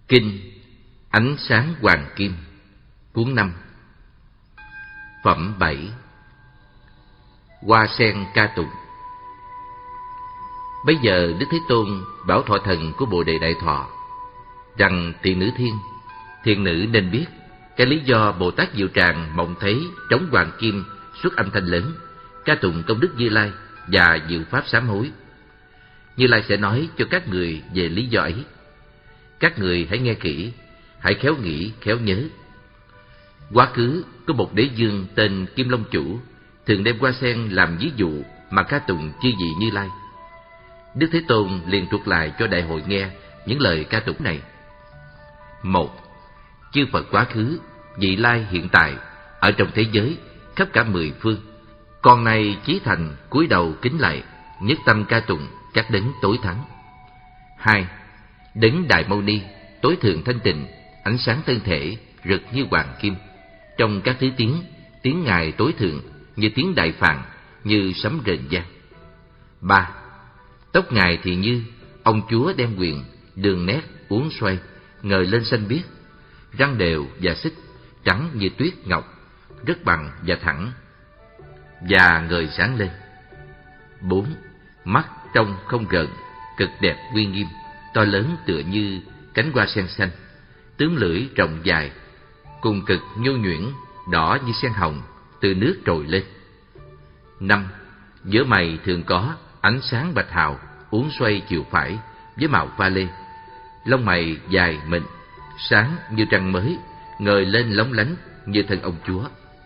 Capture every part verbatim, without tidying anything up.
Kinh Ánh Sáng Hoàng Kim, cuốn năm. Phẩm bảy. Hoa sen ca tụng. Bây giờ Đức Thế Tôn bảo thọ thần của Bồ Đề Đại Thọ rằng: tiền nữ thiên, thiên nữ nên biết cái lý do Bồ Tát Diệu Tràng mộng thấy trống hoàng kim xuất âm thanh lớn, ca tụng công đức Như Lai và diệu pháp sám hối. Như Lai sẽ nói cho các người về lý do ấy. Các người hãy nghe kỹ, hãy khéo nghĩ, khéo nhớ. Quá khứ có một đế dương tên Kim Long Chủ, thường đem hoa sen làm ví dụ mà ca tụng chư vị Như Lai. Đức Thế Tôn liền thuật lại cho đại hội nghe những lời ca tụng này. Một. Chư Phật quá khứ, vị lai hiện tại, ở trong thế giới khắp cả mười phương, con nay chí thành cúi đầu kính lạy, nhất tâm ca tụng các đấng tối thắng. Hai. Đấng Đại Mâu Ni tối thượng thanh tịnh, ánh sáng thân thể rực như hoàng kim. Trong các thứ tiếng, tiếng Ngài tối thượng như tiếng đại phạn, như sấm rền vang. Ba. Tóc Ngài thì như ông chúa đem quyền, đường nét uốn xoay, ngời lên xanh biếc, răng đều và xích, trắng như tuyết ngọc, rất bằng và thẳng, và ngời sáng lên. Bốn. Mắt trong không gợn, cực đẹp uy nghiêm, to lớn tựa như cánh hoa sen xanh, tướng lưỡi rộng dài, cùng cực nhô nhuyễn, đỏ như sen hồng, từ nước trồi lên. Năm. Giữa mày thường có ánh sáng bạch hào uốn xoay chiều phải với màu pha lê, lông mày dài mịn, sáng như trăng mới, ngời lên lóng lánh như thân ông chúa.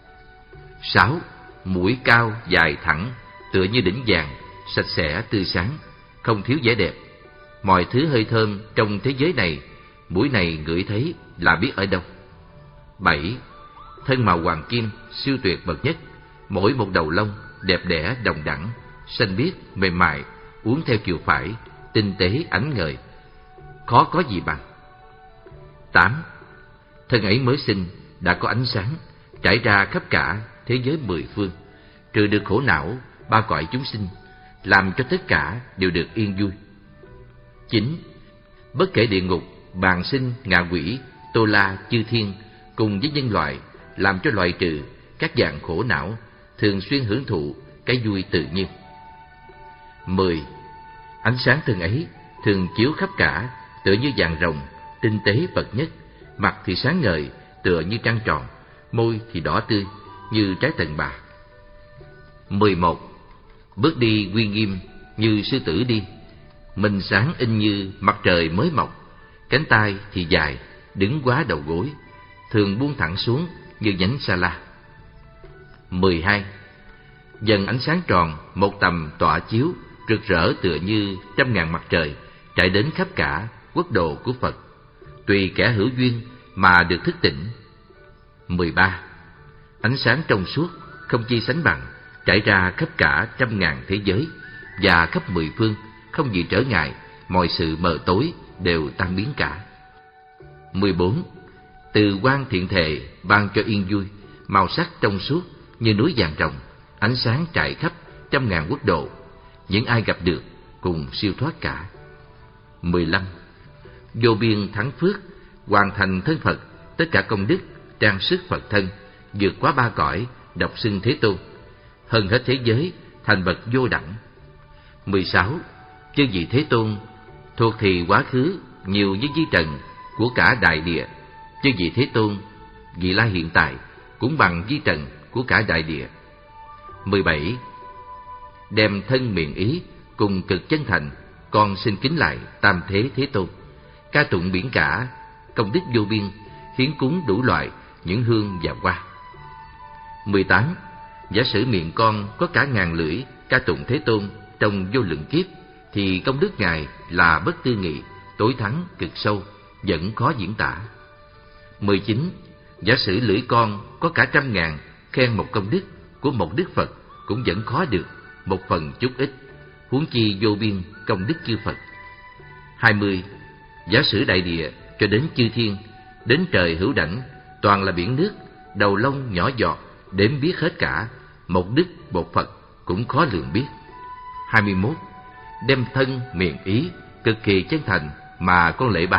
Sáu. Mũi cao dài thẳng, tựa như đỉnh vàng, sạch sẽ tươi sáng, không thiếu vẻ đẹp. Mọi thứ hơi thơm trong thế giới này, mũi này ngửi thấy là biết ở đâu. Bảy. Thân màu hoàng kim siêu tuyệt bậc nhất, mỗi một đầu lông đẹp đẽ đồng đẳng, xanh biếc mềm mại, uốn theo chiều phải, tinh tế ánh ngời, khó có gì bằng. Tám. Thân ấy mới sinh đã có ánh sáng trải ra khắp cả thế giới mười phương, trừ được khổ não ba cõi chúng sinh, làm cho tất cả đều được yên vui. Chín. Bất kể địa ngục, bàng sinh, ngạ quỷ, tô la, chư thiên cùng với nhân loại, làm cho loại trừ các dạng khổ não, thường xuyên hưởng thụ cái vui tự nhiên. Mười. Ánh sáng thân ấy thường chiếu khắp cả, tựa như vàng rồng, tinh tế bậc nhất, mặt thì sáng ngời tựa như trăng tròn, môi thì đỏ tươi như trái tần bà. Mười một. Bước đi uy nghiêm như sư tử đi, mình sáng in như mặt trời mới mọc, cánh tay thì dài, đứng quá đầu gối, thường buông thẳng xuống như nhánh sa la. Mười hai. Dần ánh sáng tròn một tầm tỏa chiếu, rực rỡ tựa như trăm ngàn mặt trời, trải đến khắp cả quốc độ của Phật, tùy kẻ hữu duyên mà được thức tỉnh. Mười ba. Ánh sáng trong suốt, không chi sánh bằng, trải ra khắp cả trăm ngàn thế giới và khắp mười phương, không gì trở ngại, mọi sự mờ tối đều tan biến cả. Mười bốn. Từ quang thiện thệ ban cho yên vui, màu sắc trong suốt như núi vàng rồng, ánh sáng trải khắp trăm ngàn quốc độ, những ai gặp được cùng siêu thoát cả. Mười lăm. Vô biên thắng phước, hoàn thành thân Phật, tất cả công đức trang sức Phật thân, vượt quá ba cõi, độc xưng Thế Tôn, hơn hết thế giới, thành bậc vô đẳng. Mười sáu. Chư vị Thế Tôn thuộc thì quá khứ nhiều với di trần của cả đại địa, chư vị Thế Tôn vị lai hiện tại cũng bằng di trần của cả đại địa. Mười bảy. Đem thân miệng ý cùng cực chân thành, con xin kính lại tam thế Thế Tôn, ca tụng biển cả công đức vô biên, hiến cúng đủ loại những hương và hoa. Mười tám. Giả sử miệng con có cả ngàn lưỡi ca tụng Thế Tôn trong vô lượng kiếp, thì công đức Ngài là bất tư nghị, tối thắng cực sâu, vẫn khó diễn tả. Mười chín. Giả sử lưỡi con có cả trăm ngàn khen một công đức của một Đức Phật, cũng vẫn khó được một phần chút ít, huống chi vô biên công đức chư Phật. Hai mươi. Giả sử đại địa cho đến chư thiên, đến trời hữu đảnh, toàn là biển nước, đầu lông nhỏ giọt, đếm biết hết cả, một đức một Phật cũng khó lường biết. Hai mươi mốt. Đem thân miệng ý cực kỳ chân thành mà con lễ bái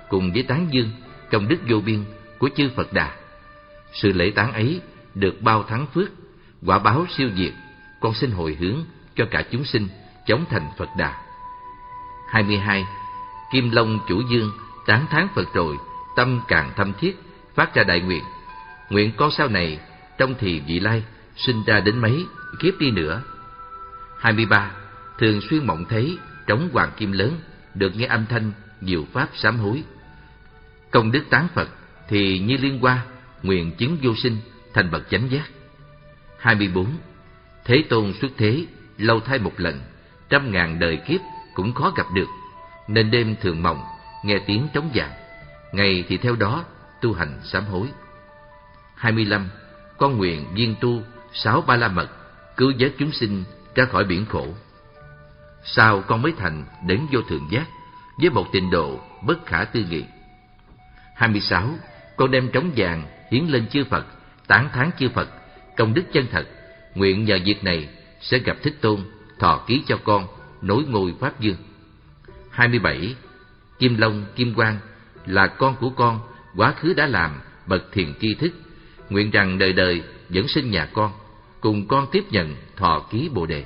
cùng với tán dương công đức vô biên của chư Phật Đà. Sự lễ tán ấy được bao thắng phước, quả báo siêu diệt, con xin hồi hướng cho cả chúng sinh chống thành Phật Đà. hai mươi hai. Kim Long Chủ Dương tán thán Phật rồi, tâm càng thâm thiết, phát ra đại nguyện: nguyện con sau này trong thì vị lai, sinh ra đến mấy kiếp đi nữa. hai mươi ba. Thường xuyên mộng thấy trống hoàng kim lớn, được nghe âm thanh diệu pháp sám hối. Công đức tán Phật thì như liên hoa, nguyện chứng vô sinh, thành bậc chánh giác. hai mươi bốn. Thế Tôn xuất thế, lâu thai một lần, trăm ngàn đời kiếp cũng khó gặp được, nên đêm thường mộng nghe tiếng trống vàng, ngày thì theo đó tu hành sám hối. hai mươi lăm. Con nguyện viên tu sáu ba la mật, cứu vớt chúng sinh ra khỏi biển khổ. Sau con mới thành đến vô thượng giác, với một trình độ bất khả tư nghị. hai mươi sáu. Con đem trống vàng hiến lên chư Phật, tán thán chư Phật công đức chân thật, nguyện nhờ việc này sẽ gặp Thích Tôn, thọ ký cho con nối ngôi Pháp Dương. hai mươi bảy. Kim Long Kim Quang là con của con, quá khứ đã làm bậc thiền tri thức, nguyện rằng đời đời vẫn sinh nhà con, cùng con tiếp nhận thọ ký Bồ Đề.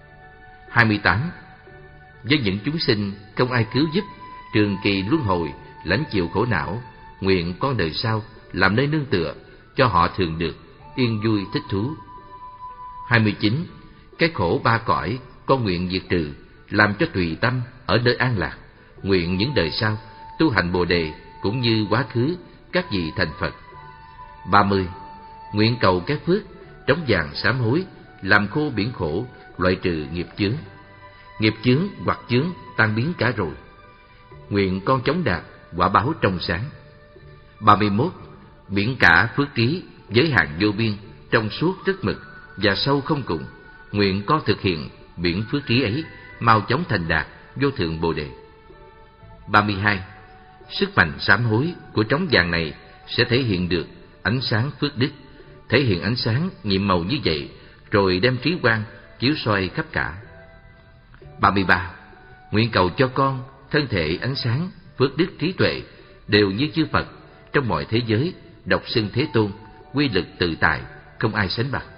hai mươi tám. Với những chúng sinh không ai cứu giúp, trường kỳ luân hồi, lãnh chịu khổ não, nguyện con đời sau làm nơi nương tựa, cho họ thường được yên vui thích thú. hai mươi chín. Cái khổ ba cõi con nguyện diệt trừ, làm cho tùy tâm ở nơi an lạc, nguyện những đời sau tu hành Bồ Đề cũng như quá khứ các vị thành Phật. ba mươi. Nguyện cầu cái phước trống vàng sám hối, làm khô biển khổ, loại trừ nghiệp chướng. Nghiệp chướng hoặc chướng tan biến cả rồi, nguyện con chống đạt quả báo trong sáng. ba mươi mốt. Biển cả phước trí, giới hạn vô biên, trong suốt rất mực và sâu không cùng, nguyện con thực hiện biển phước trí ấy, mau chóng thành đạt vô thượng Bồ Đề. ba mươi hai. Sức mạnh sám hối của trống vàng này sẽ thể hiện được ánh sáng phước đức, thể hiện ánh sáng nhiệm màu như vậy, rồi đem trí quang chiếu soi khắp cả. ba mươi ba. Nguyện cầu cho con thân thể ánh sáng, phước đức trí tuệ đều như chư Phật, trong mọi thế giới độc xưng Thế Tôn, quy lực tự tại, không ai sánh bằng.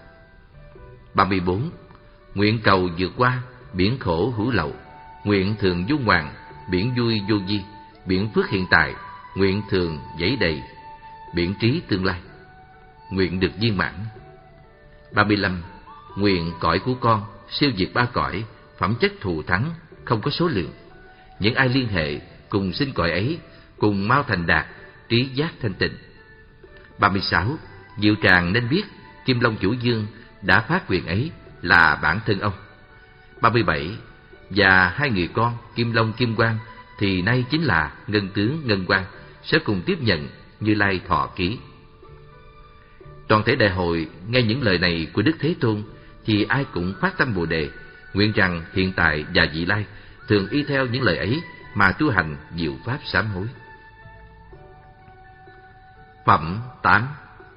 ba mươi bốn. Nguyện cầu vượt qua biển khổ hữu lậu, nguyện thường du ngoạn biển vui vô vi, biển phước hiện tại, nguyện thường dẫy đầy biển trí tương lai, nguyện được viên mãn. ba mươi lăm. Nguyện cõi của con siêu diệt ba cõi, phẩm chất thù thắng không có số lượng, những ai liên hệ cùng sinh cõi ấy, cùng mau thành đạt trí giác thanh tịnh. ba mươi sáu. Diệu tràng nên biết Kim Long Chủ Dương đã phát quyền ấy là bản thân ông. ba mươi bảy. Và hai người con Kim Long Kim Quang thì nay chính là Ngân Tướng Ngân Quang, sẽ cùng tiếp nhận Như Lai thọ ký. Toàn thể đại hội nghe những lời này của Đức Thế Tôn thì ai cũng phát tâm Bồ Đề, nguyện rằng hiện tại và vị lai thường y theo những lời ấy mà tu hành diệu pháp sám hối. Phẩm tám.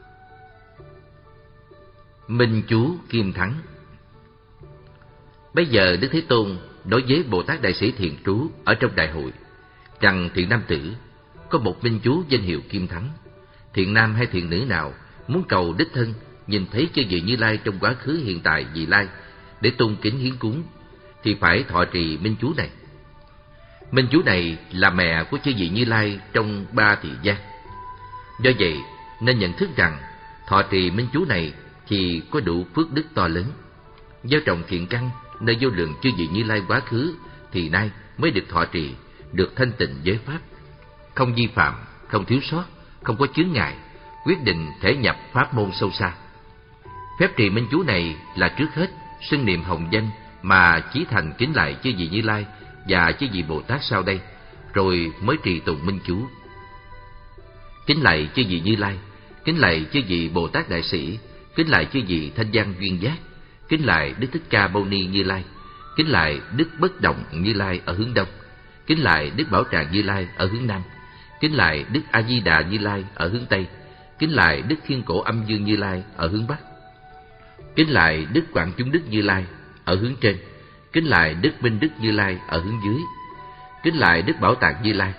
Minh Chú Kim Thắng. Bây giờ Đức Thế Tôn đối với Bồ Tát Đại Sĩ Thiền Trú ở trong đại hội rằng: thiện nam tử, có một minh chú danh hiệu Kim Thắng. Thiện nam hay thiện nữ nào muốn cầu đích thân nhìn thấy chư vị Như Lai trong quá khứ hiện tại vị lai để tôn kính hiến cúng thì phải thọ trì minh chú này. Minh chú này là mẹ của chư vị Như Lai trong ba thị giác. Do vậy nên nhận thức rằng thọ trì minh chú này thì có đủ phước đức to lớn. Gieo trồng thiện căn nơi vô lượng chư vị Như Lai quá khứ thì nay mới được thọ trì, được thanh tịnh giới pháp, không vi phạm, không thiếu sót, không có chướng ngại, quyết định thể nhập pháp môn sâu xa. Phép trì minh chú này là trước hết xưng niệm hồng danh mà chí thành kính lại chư vị Như Lai và chư vị Bồ Tát sau đây, rồi mới trì tụng minh chú. Kính lạy chư vị Như Lai, kính lạy chư vị Bồ Tát Đại Sĩ, kính lạy chư vị Thanh Văn Duyên Giác, kính lạy Đức Thích Ca Mâu Ni Như Lai, kính lạy Đức Bất Động Như Lai ở hướng đông, kính lạy Đức Bảo Tràng Như Lai ở hướng nam, kính lạy Đức A Di Đà Như Lai ở hướng tây, kính lạy Đức Thiên Cổ Âm Dương Như Lai ở hướng bắc, kính lạy Đức Quảng Chúng Đức Như Lai ở hướng trên, kính lạy Đức Minh Đức Như Lai ở hướng dưới, kính lạy Đức Bảo Tàng Như Lai,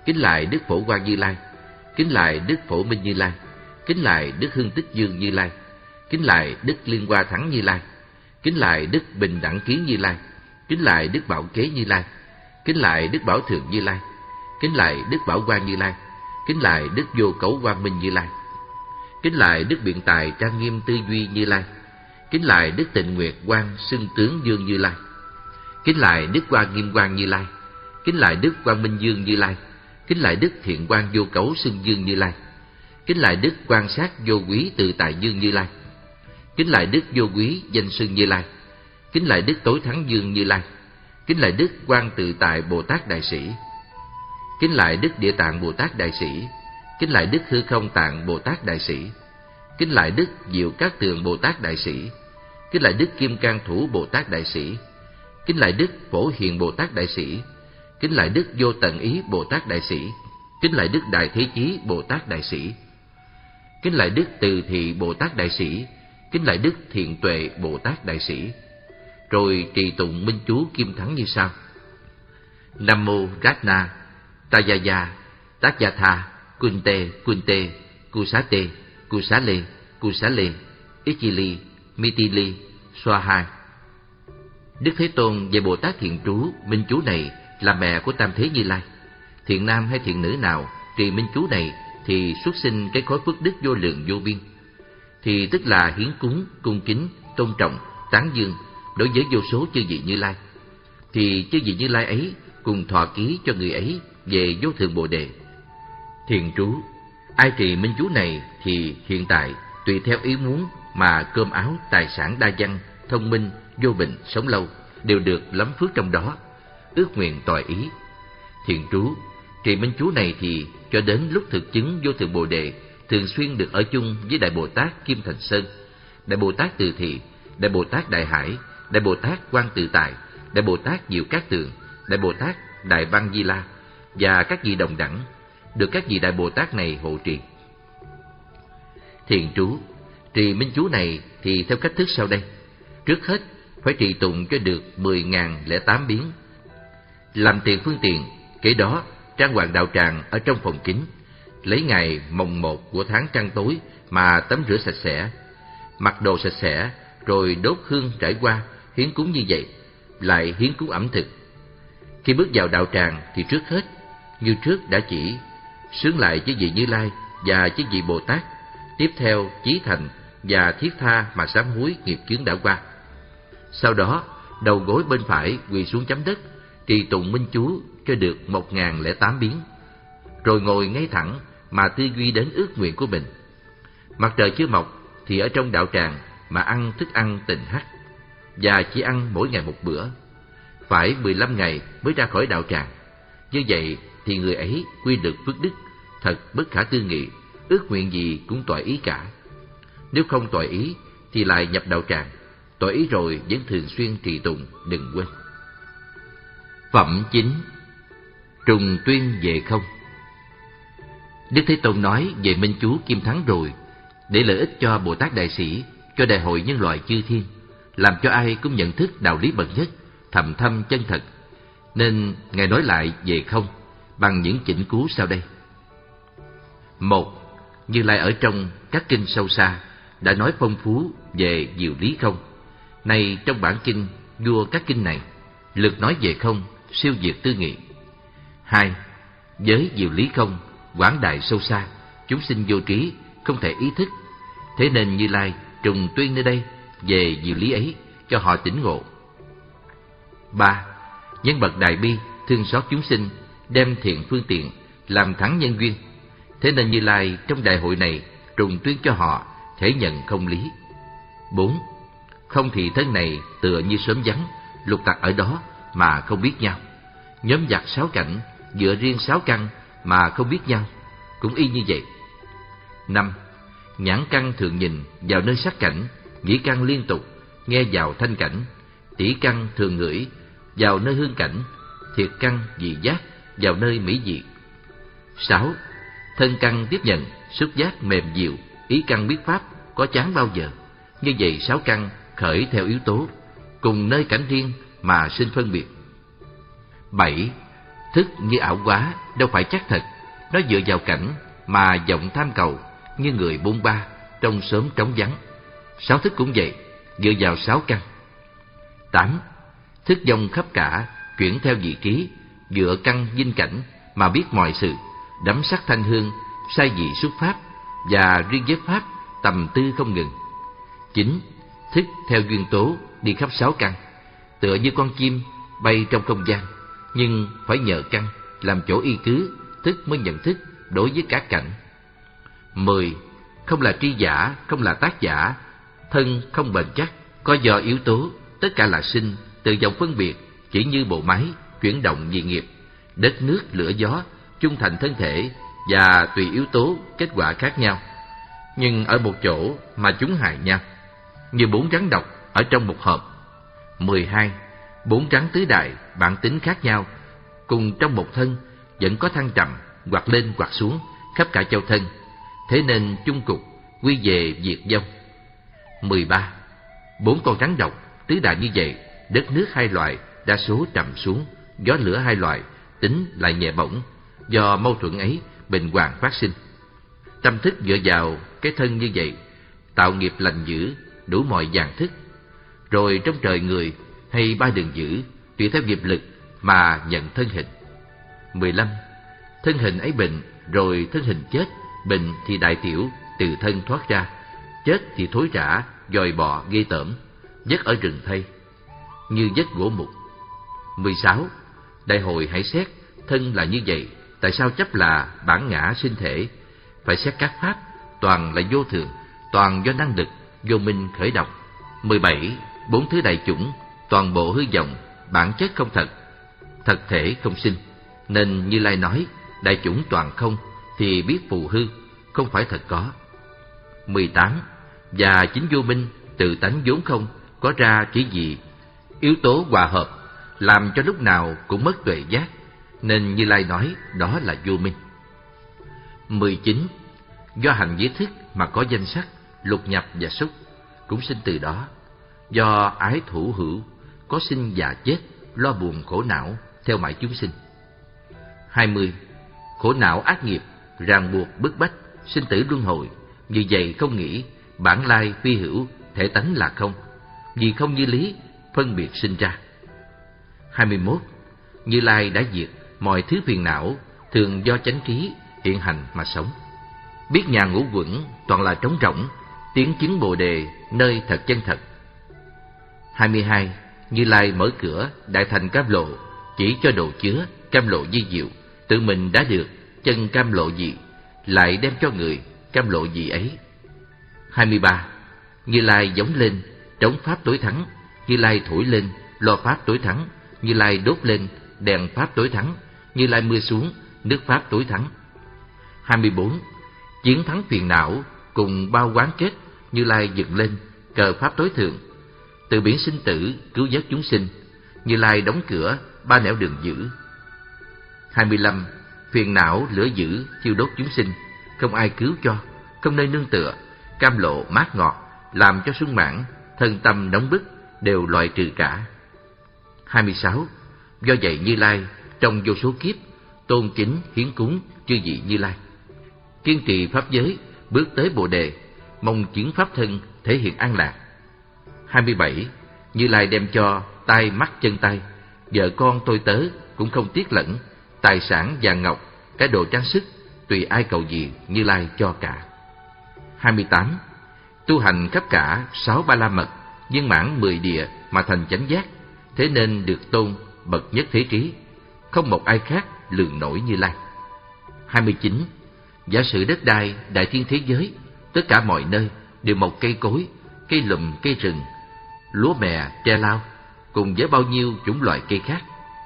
Kính lại Đức Phổ Quang Như Lai. Kính lại Đức Phổ Minh Như Lai. Kính lại Đức Hưng Tích Dương Như Lai. Kính lại Đức Liên Hoa Thắng Như Lai. Kính lại Đức Bình Đẳng Kiến Như Lai. Kính lại Đức Bảo Kế Như Lai. Kính lại Đức Bảo Thượng Như Lai. Kính lại Đức Bảo Quang Như Lai. Kính lại Đức Vô Cấu Quang Minh Như Lai. Kính lại Đức Biện Tài Trang Nghiêm Tư Duy Như Lai. Kính lại Đức Tịnh Nguyệt Quang Xưng Tướng Dương Như Lai. Kính lại Đức Quang Nghiêm Quang Như Lai. Kính lại Đức Quang Minh Dương Như Lai. Kính lại Đức Thiện Quang Vô Cấu Xưng Dương Như Lai. Kính lại Đức Quan Sát Vô Quý Tự Tại Dương Như Lai. Kính lại Đức Vô Quý Danh Xưng Như Lai. Kính lại Đức Tối Thắng Dương Như Lai. Kính lại Đức Quan Tự Tại Bồ Tát Đại Sĩ. Kính lại Đức Địa Tạng Bồ Tát Đại Sĩ. Kính lại Đức Hư Không Tạng Bồ Tát Đại Sĩ. Kính lại Đức Diệu Cát Tường Bồ Tát Đại Sĩ. Kính lại Đức Kim Cang Thủ Bồ Tát Đại Sĩ. Kính lại Đức Phổ Hiền Bồ Tát Đại Sĩ. Kính lại Đức Vô Tận Ý Bồ Tát Đại Sĩ. Kính lại Đức Đại Thế Chí Bồ Tát Đại Sĩ. Kính lại Đức Từ Thị Bồ Tát Đại Sĩ. Kính lại Đức Thiện Tuệ Bồ Tát Đại Sĩ. Rồi trì tụng minh chú Kim Thắng như sau: Nam mô Ratna Tayaya Tatyatha Kunte Kunte Kusate Kusale Kusale Ichili Mitili Swaha. Đức Thế Tôn về Bồ Tát Thiện Trú minh chú này là mẹ của Tam Thế Như Lai. Thiện nam hay thiện nữ nào trì minh chú này thì xuất sinh cái khối phước đức vô lượng vô biên, thì tức là hiến cúng, cung kính, tôn trọng, tán dương đối với vô số chư vị Như Lai. Thì chư vị Như Lai ấy cùng thọ ký cho người ấy về vô thượng Bồ Đề. Thiện trú, ai trì minh chú này thì hiện tại tùy theo ý muốn mà cơm áo, tài sản đa văn, thông minh, vô bệnh, sống lâu đều được lắm phước trong đó, ước nguyện tòi ý. Thiện trú, trì minh chú này thì cho đến lúc thực chứng vô thượng Bồ Đề thường xuyên được ở chung với Đại Bồ Tát Kim Thành Sơn, Đại Bồ Tát Từ Thị, Đại Bồ Tát Đại Hải, Đại Bồ Tát Quan Tự Tại, Đại Bồ Tát Diệu Cát Tường, Đại Bồ Tát Đại Văn Di La và các vị đồng đẳng, được các vị Đại Bồ Tát này hộ trì. Thiện trú, trì minh chú này thì theo cách thức sau đây. Trước hết phải trì tụng cho được mười ngàn lẻ tám biến, làm tiền phương tiện. Kế đó trang hoàng đạo tràng ở trong phòng kính, lấy ngày mồng một của tháng trăng tối mà tắm rửa sạch sẽ, mặc đồ sạch sẽ, rồi đốt hương trải qua, hiến cúng như vậy, lại hiến cúng ẩm thực. Khi bước vào đạo tràng thì trước hết, như trước đã chỉ, xướng lại với vị Như Lai và với vị Bồ Tát. Tiếp theo chí thành và thiết tha mà sám hối nghiệp chướng đã qua. Sau đó đầu gối bên phải quỳ xuống chấm đất, trì tụng minh chú cho được một ngàn lẻ tám biến, rồi ngồi ngay thẳng mà tư duy đến ước nguyện của mình. Mặt trời chưa mọc thì ở trong đạo tràng mà ăn thức ăn tịnh hắc, và chỉ ăn mỗi ngày một bữa. Phải mười lăm ngày mới ra khỏi đạo tràng. Như vậy thì người ấy quy được phước đức thật bất khả tư nghị, ước nguyện gì cũng toại ý cả. Nếu không toại ý thì lại nhập đạo tràng, toại ý rồi vẫn thường xuyên trì tụng, đừng quên. Phẩm chính, trùng tuyên về không. Đức Thế Tôn nói về minh chú Kim Thắng rồi, để lợi ích cho Bồ Tát Đại Sĩ, cho đại hội nhân loại chư thiên, làm cho ai cũng nhận thức đạo lý bậc nhất, thầm thâm chân thật. Nên Ngài nói lại về không bằng những chỉnh cú sau đây. Một, Như Lai ở trong các kinh sâu xa đã nói phong phú về diệu lý không. Này trong bản kinh vua các kinh này, lượt nói về không siêu việt tư nghị. Hai, với diệu lý không quảng đại sâu xa, chúng sinh vô trí không thể ý thức, thế nên Như Lai trùng tuyên nơi đây về diệu lý ấy cho họ tỉnh ngộ. Ba, nhân bậc đại bi thương xót chúng sinh, đem thiện phương tiện làm thắng nhân duyên, thế nên Như Lai trong đại hội này trùng tuyên cho họ thể nhận không lý. Bốn, không thì thân này tựa như sớm vắng, lục tặc ở đó mà không biết nhau. Nhóm giặc sáu cảnh dựa riêng sáu căn mà không biết nhau, cũng y như vậy. Năm, nhãn căn thường nhìn vào nơi sắc cảnh, nhĩ căn liên tục nghe vào thanh cảnh, tỷ căn thường ngửi vào nơi hương cảnh, thiệt căn vị giác vào nơi mỹ vị. Sáu, thân căn tiếp nhận xúc giác mềm dịu, ý căn biết pháp có chán bao giờ. Như vậy sáu căn khởi theo yếu tố, cùng nơi cảnh riêng mà sinh phân biệt. Bảy, Thức như ảo quá, đâu phải chắc thật. Nó dựa vào cảnh mà vọng tham cầu, như người bôn ba trong xóm trống vắng. Sáu thức cũng vậy, dựa vào sáu căn. Tám, thức vong khắp cả, chuyển theo vị trí, dựa căn dinh cảnh mà biết mọi sự, đắm sắc thanh hương, sai vị xuất pháp, và riêng với pháp tầm tư không ngừng. Chín, thức theo duyên tố, đi khắp sáu căn, tựa như con chim bay trong không gian, nhưng phải nhờ căn làm chỗ y cứ, thức mới nhận thức đối với cả cảnh. Mười, không là tri giả, không là tác giả, thân không bền chắc, có do yếu tố, tất cả là sinh, tự vọng phân biệt, chỉ như bộ máy chuyển động vì nghiệp, đất nước lửa gió, chung thành thân thể, và tùy yếu tố kết quả khác nhau, nhưng ở một chỗ mà chúng hại nhau, như bốn rắn độc ở trong một hộp. Mười hai, bốn rắn tứ đại bản tính khác nhau, cùng trong một thân vẫn có thăng trầm, hoặc lên hoặc xuống khắp cả châu thân, thế nên chung cục quy về diệt vong. Mười ba, bốn con rắn độc tứ đại như vậy, đất nước hai loại đa số trầm xuống, gió lửa hai loại tính lại nhẹ bổng, do mâu thuẫn ấy bình hoàng phát sinh. Tâm thức dựa vào cái thân như vậy, tạo nghiệp lành dữ, đủ mọi dạng thức. Rồi trong trời người hay ba đường dữ, tùy theo nghiệp lực mà nhận thân hình. Mười lăm, thân hình ấy bệnh, rồi thân hình chết. Bệnh thì đại tiểu, từ thân thoát ra; chết thì thối rã, dòi bọ ghê tởm, vất ở rừng thây, như vất gỗ mục. Mười sáu, đại hội hãy xét, thân là như vậy, tại sao chấp là bản ngã sinh thể? Phải xét các pháp, toàn là vô thường, toàn do năng lực, vô minh khởi động. Mười bảy, bốn thứ đại chủng, toàn bộ hư vọng, bản chất không thật, thật thể không sinh. Nên Như Lai nói, đại chủng toàn không, thì biết phù hư, không phải thật có. Mười tám, và chính vô minh, tự tánh vốn không, có ra chỉ vì yếu tố hòa hợp, làm cho lúc nào cũng mất tuệ giác, nên Như Lai nói đó là vô minh. Mười chín, do hành với thức mà có danh sắc, lục nhập và xúc, cũng sinh từ đó. Do ái thủ hữu, có sinh và chết, lo buồn khổ não, theo mãi chúng sinh. Hai mươi, khổ não ác nghiệp, ràng buộc bức bách, sinh tử luân hồi, như vậy không nghĩ, bản lai phi hữu, thể tánh là không, vì không như lý, phân biệt sinh ra. Hai mươi mốt, Như Lai đã diệt mọi thứ phiền não, thường do chánh trí hiện hành mà sống. Biết nhà ngũ quẩn toàn là trống rỗng, tiến chứng bồ đề nơi thật chân thật. Hai mươi hai, Như Lai mở cửa đại thành cam lộ, chỉ cho đồ chứa cam lộ di diệu, tự mình đã được chân cam lộ gì, lại đem cho người cam lộ gì ấy. Hai mươi ba, Như Lai giống lên trống pháp tối thắng, Như Lai thổi lên lo pháp tối thắng, Như Lai đốt lên đèn pháp tối thắng, Như Lai mưa xuống nước pháp tối thắng. Hai mươi bốn, chiến thắng phiền não cùng bao quán kết, Như Lai dựng lên cờ pháp tối thượng, từ biển sinh tử cứu vớt chúng sinh, Như Lai đóng cửa ba nẻo đường dữ. Hai mươi lăm, phiền não lửa dữ thiêu đốt chúng sinh, không ai cứu cho, không nơi nương tựa, cam lộ mát ngọt, làm cho sung mãn, thân tâm nóng bức đều loại trừ cả. Hai mươi sáu, do vậy Như Lai trong vô số kiếp tôn kính hiến cúng chư vị Như Lai, kiên trì pháp giới, bước tới bồ đề, mong chứng pháp thân thể hiện an lạc. Hai mươi bảy, Như Lai đem cho tai mắt chân tay, vợ con tôi tớ cũng không tiếc lẫn, tài sản vàng ngọc, cái đồ trang sức, tùy ai cầu gì Như Lai cho cả. Hai mươi tám, tu hành khắp cả sáu ba la mật, viên mãn mười địa mà thành chánh giác, thế nên được tôn bậc nhất thế trí, không một ai khác lường nổi Như Lai. Hai mươi chín, giả sử đất đai đại thiên thế giới, tất cả mọi nơi đều mọc cây cối, cây lùm, cây rừng, lúa mè, tre lau, cùng với bao nhiêu chủng loại cây khác.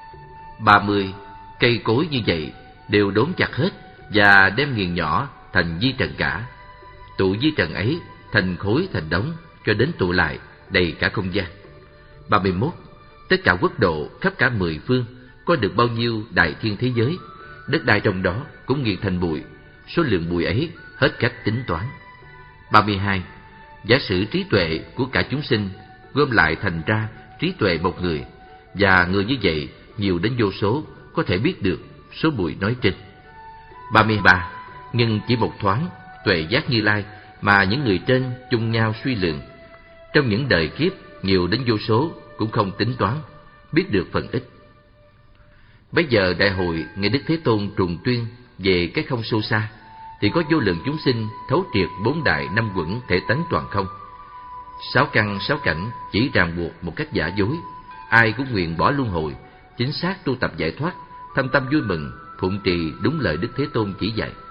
Ba mươi, cây cối như vậy đều đốn chặt hết và đem nghiền nhỏ thành di trần cả. Tụ di trần ấy thành khối thành đống, cho đến tụ lại đầy cả không gian. Ba mươi mốt, tất cả quốc độ khắp cả mười phương có được bao nhiêu đại thiên thế giới, đất đai trong đó cũng nghiền thành bụi, số lượng bụi ấy hết cách tính toán. Ba mươi hai, giả sử trí tuệ của cả chúng sinh gom lại thành ra trí tuệ một người, và người như vậy nhiều đến vô số, có thể biết được số bụi nói trên. Ba mươi ba. Nhưng chỉ một thoáng tuệ giác Như Lai mà những người trên chung nhau suy lượng. Trong những đời kiếp nhiều đến vô số cũng không tính toán, biết được phần ít. Bây giờ đại hội nghe Đức Thế Tôn trùng tuyên về cái không sâu xa, thì có vô lượng chúng sinh thấu triệt bốn đại năm quẩn thể tánh toàn không. Sáu căn sáu cảnh chỉ ràng buộc một cách giả dối, ai cũng nguyện bỏ luân hồi, chính xác tu tập giải thoát, thâm tâm vui mừng, phụng trì đúng lời Đức Thế Tôn chỉ dạy.